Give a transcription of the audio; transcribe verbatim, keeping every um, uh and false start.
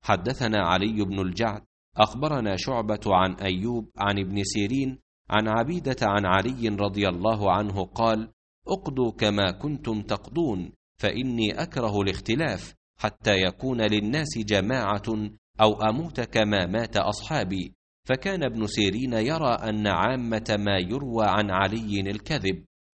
حدثنا علي بن الجعد أخبرنا شعبة عن أيوب عن ابن سيرين عن عبيدة عن علي رضي الله عنه قال: اقضوا كما كنتم تقضون، فإني أكره الاختلاف حتى يكون للناس جماعة أو أموت كما مات أصحابي. فكان ابن سيرين يرى أن عامة ما يروى عن علي الكذب،